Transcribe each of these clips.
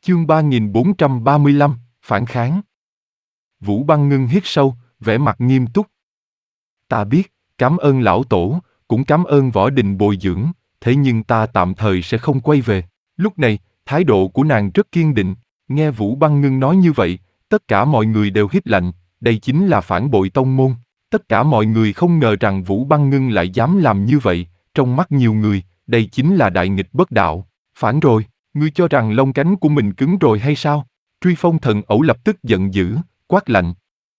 Chương 3435, phản kháng. Vũ Băng Ngưng hít sâu, vẻ mặt nghiêm túc. Ta biết, cảm ơn lão tổ, cũng cảm ơn Võ Đình bồi dưỡng, thế nhưng ta tạm thời sẽ không quay về. Lúc này, thái độ của nàng rất kiên định, nghe Vũ Băng Ngưng nói như vậy, tất cả mọi người đều hít lạnh, đây chính là phản bội tông môn. Tất cả mọi người không ngờ rằng Vũ Băng Ngưng lại dám làm như vậy, trong mắt nhiều người, đây chính là đại nghịch bất đạo. Phản rồi, ngươi cho rằng lông cánh của mình cứng rồi hay sao? Truy Phong Thần Ẩu lập tức giận dữ, quát lạnh.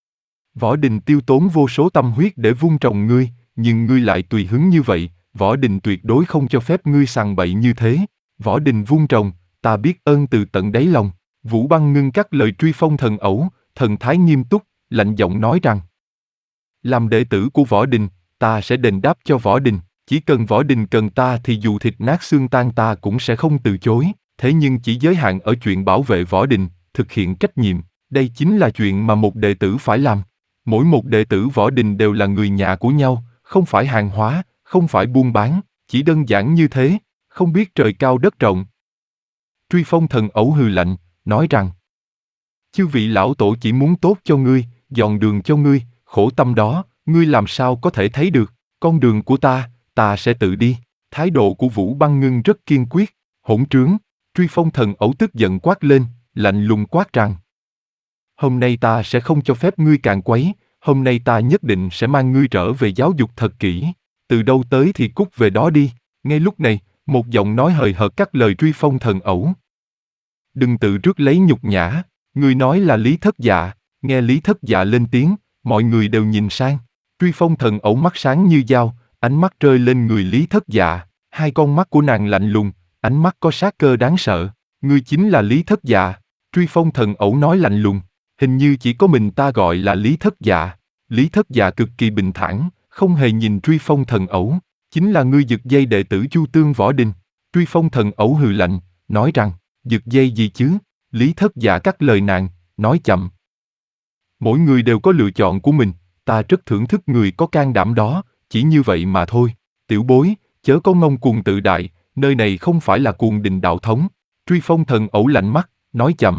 Võ Đình tiêu tốn vô số tâm huyết để vun trồng ngươi, nhưng ngươi lại tùy hứng như vậy, Võ Đình tuyệt đối không cho phép ngươi sằng bậy như thế. Võ Đình vun trồng, ta biết ơn từ tận đáy lòng. Vũ Băng Ngưng cắt lời Truy Phong Thần Ẩu, thần thái nghiêm túc, lạnh giọng nói rằng: làm đệ tử của Võ Đình, ta sẽ đền đáp cho Võ Đình, chỉ cần Võ Đình cần ta thì dù thịt nát xương tan ta cũng sẽ không từ chối, thế nhưng chỉ giới hạn ở chuyện bảo vệ Võ Đình, thực hiện trách nhiệm, đây chính là chuyện mà một đệ tử phải làm. Mỗi một đệ tử Võ Đình đều là người nhà của nhau, không phải hàng hóa, không phải buôn bán, chỉ đơn giản như thế, không biết trời cao đất rộng. Truy Phong Thần Ẩu hừ lạnh, nói rằng: chư vị lão tổ chỉ muốn tốt cho ngươi, dọn đường cho ngươi, khổ tâm đó, ngươi làm sao có thể thấy được, con đường của ta sẽ tự đi. Thái độ của Vũ Băng Ngưng rất kiên quyết, hỗn trướng. Truy Phong Thần Ẩu tức giận quát lên, lạnh lùng quát rằng: hôm nay ta sẽ không cho phép ngươi càn quấy, hôm nay ta nhất định sẽ mang ngươi trở về giáo dục thật kỹ, từ đâu tới thì cút về đó đi. Ngay lúc này, một giọng nói hời hợt cắt lời Truy Phong Thần Ẩu. Đừng tự rước lấy nhục nhã, người nói là Lý Thất Dạ. Nghe Lý Thất Dạ lên tiếng, mọi người đều nhìn sang. Truy Phong Thần Ẩu mắt sáng như dao, ánh mắt rơi lên người Lý Thất Dạ, hai con mắt của nàng lạnh lùng, ánh mắt có sát cơ đáng sợ. Ngươi chính là Lý Thất Dạ. Truy Phong Thần Ẩu nói lạnh lùng, hình như chỉ có mình ta gọi là Lý Thất Dạ. Lý Thất Dạ cực kỳ bình thản, không hề nhìn Truy Phong Thần Ẩu. Chính là ngươi giật dây đệ tử Chu Tương Võ Đình. Truy Phong Thần Ẩu hừ lạnh, nói rằng: giật dây gì chứ? Lý Thất Dạ cắt lời nàng, nói chậm: mỗi người đều có lựa chọn của mình, ta rất thưởng thức người có can đảm đó, chỉ như vậy mà thôi. Tiểu bối, chớ có ngông cuồng tự đại, nơi này không phải là Cuồng Đình đạo thống. Truy Phong Thần Ẩu lạnh mắt, nói chậm: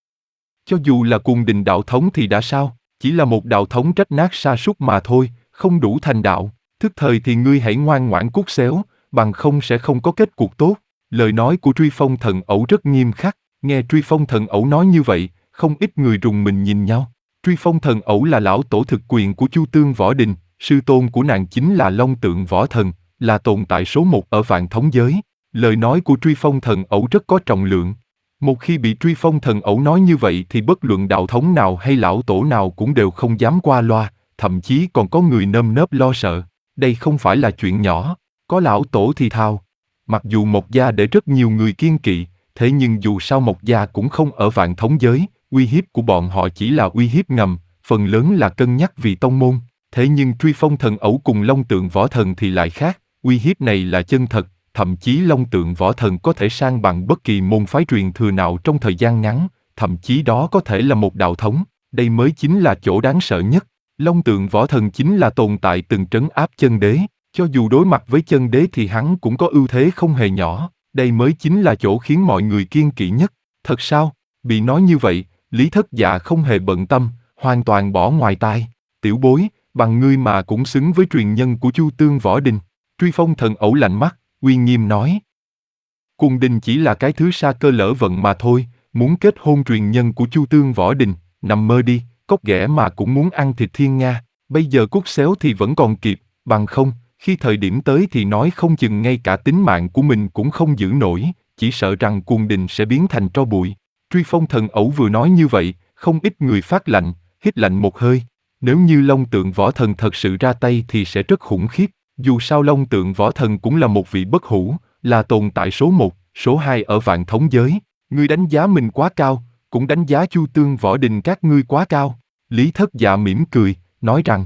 cho dù là Cuồng Đình đạo thống thì đã sao, chỉ là một đạo thống rách nát sa sút mà thôi, không đủ thành đạo. Thức thời thì ngươi hãy ngoan ngoãn cút xéo, bằng không sẽ không có kết cục tốt. Lời nói của Truy Phong Thần Ẩu rất nghiêm khắc, nghe Truy Phong Thần Ẩu nói như vậy, không ít người rùng mình nhìn nhau. Truy Phong Thần Ẩu là lão tổ thực quyền của Chu Tương Võ Đình, sư tôn của nàng chính là Long Tượng Võ Thần, là tồn tại số một ở vạn thống giới. Lời nói của Truy Phong Thần Ẩu rất có trọng lượng. Một khi bị Truy Phong Thần Ẩu nói như vậy thì bất luận đạo thống nào hay lão tổ nào cũng đều không dám qua loa, thậm chí còn có người nơm nớp lo sợ. Đây không phải là chuyện nhỏ, có lão tổ thì thào. Mặc dù Mộc Gia để rất nhiều người kiêng kỵ, thế nhưng dù sao Mộc Gia cũng không ở vạn thống giới, uy hiếp của bọn họ chỉ là uy hiếp ngầm, phần lớn là cân nhắc vì tông môn. Thế nhưng Truy Phong Thần Ẩu cùng Long Tượng Võ Thần thì lại khác, uy hiếp này là chân thật, thậm chí Long Tượng Võ Thần có thể san bằng bất kỳ môn phái truyền thừa nào trong thời gian ngắn, thậm chí đó có thể là một đạo thống, đây mới chính là chỗ đáng sợ nhất. Long Tượng Võ Thần chính là tồn tại từng trấn áp chân đế, cho dù đối mặt với chân đế thì hắn cũng có ưu thế không hề nhỏ, đây mới chính là chỗ khiến mọi người kiêng kỵ nhất. Thật sao? Bị nói như vậy, Lý Thất Dạ không hề bận tâm, hoàn toàn bỏ ngoài tai. Tiểu bối, bằng ngươi mà cũng xứng với truyền nhân của Chu Tương Võ Đình. Truy Phong Thần Ẩu lạnh mắt, uy nghiêm nói: Cuồng Đình chỉ là cái thứ sa cơ lỡ vận mà thôi, muốn kết hôn truyền nhân của Chu Tương Võ Đình, nằm mơ đi, cóc ghẻ mà cũng muốn ăn thịt thiên nga, bây giờ cút xéo thì vẫn còn kịp, bằng không, khi thời điểm tới thì nói không chừng ngay cả tính mạng của mình cũng không giữ nổi, chỉ sợ rằng Cuồng Đình sẽ biến thành tro bụi. Truy Phong Thần Ẩu vừa nói như vậy, không ít người phát lạnh, hít lạnh một hơi. Nếu như Long Tượng Võ Thần thật sự ra tay thì sẽ rất khủng khiếp, dù sao Long Tượng Võ Thần cũng là một vị bất hủ, là tồn tại số 1, số 2 ở vạn thống giới. Ngươi đánh giá mình quá cao, cũng đánh giá Chu Tương Võ Đình các ngươi quá cao. Lý Thất Dạ mỉm cười, nói rằng: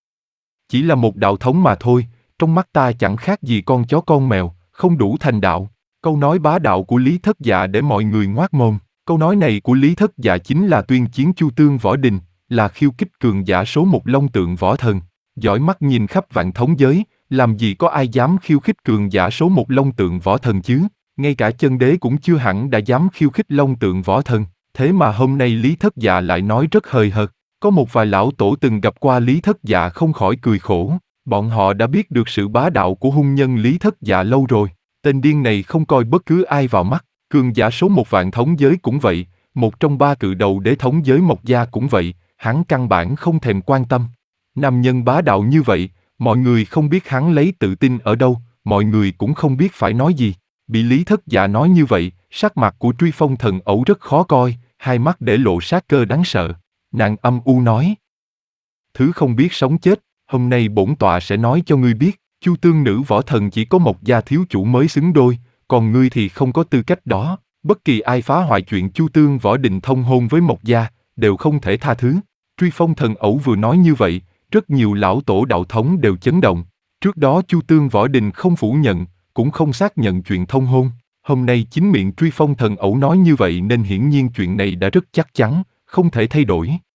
chỉ là một đạo thống mà thôi, trong mắt ta chẳng khác gì con chó con mèo, không đủ thành đạo. Câu nói bá đạo của Lý Thất Dạ để mọi người ngoác mồm. Câu nói này của Lý Thất Dạ chính là tuyên chiến Chu Tương Võ Đình, là khiêu khích cường giả số 1 Long Tượng Võ Thần. Dõi mắt nhìn khắp vạn thống giới, làm gì có ai dám khiêu khích cường giả số 1 Long Tượng Võ Thần chứ? Ngay cả chân đế cũng chưa hẳn đã dám khiêu khích Long Tượng Võ Thần, thế mà hôm nay Lý Thất Dạ lại nói rất hời hợt. Có một vài lão tổ từng gặp qua Lý Thất Dạ không khỏi cười khổ, bọn họ đã biết được sự bá đạo của hung nhân Lý Thất Dạ lâu rồi. Tên điên này không coi bất cứ ai vào mắt, cường giả số 1 vạn thống giới cũng vậy, một trong 3 cự đầu đế thống giới Mộc Gia cũng vậy, hắn căn bản không thèm quan tâm. Nam nhân bá đạo như vậy, mọi người không biết hắn lấy tự tin ở đâu, mọi người cũng không biết phải nói gì. Bị Lý Thất Dạ nói như vậy, sắc mặt của Truy Phong Thần Ẩu rất khó coi, hai mắt để lộ sát cơ đáng sợ. Nàng âm u nói: Thứ không biết sống chết, hôm nay bổn tọa sẽ nói cho ngươi biết, Chu Tương Nữ Võ Thần chỉ có Mộc Gia thiếu chủ mới xứng đôi, còn ngươi thì không có tư cách đó. Bất kỳ ai phá hoại chuyện Chu Tương Võ Đình thông hôn với Mộc Gia, đều không thể tha thứ. Truy Phong Thần Ẩu vừa nói như vậy, rất nhiều lão tổ đạo thống đều chấn động. Trước đó Chu Tương Võ Đình không phủ nhận, cũng không xác nhận chuyện thông hôn. Hôm nay chính miệng Truy Phong Thần Ẩu nói như vậy nên hiển nhiên chuyện này đã rất chắc chắn, không thể thay đổi.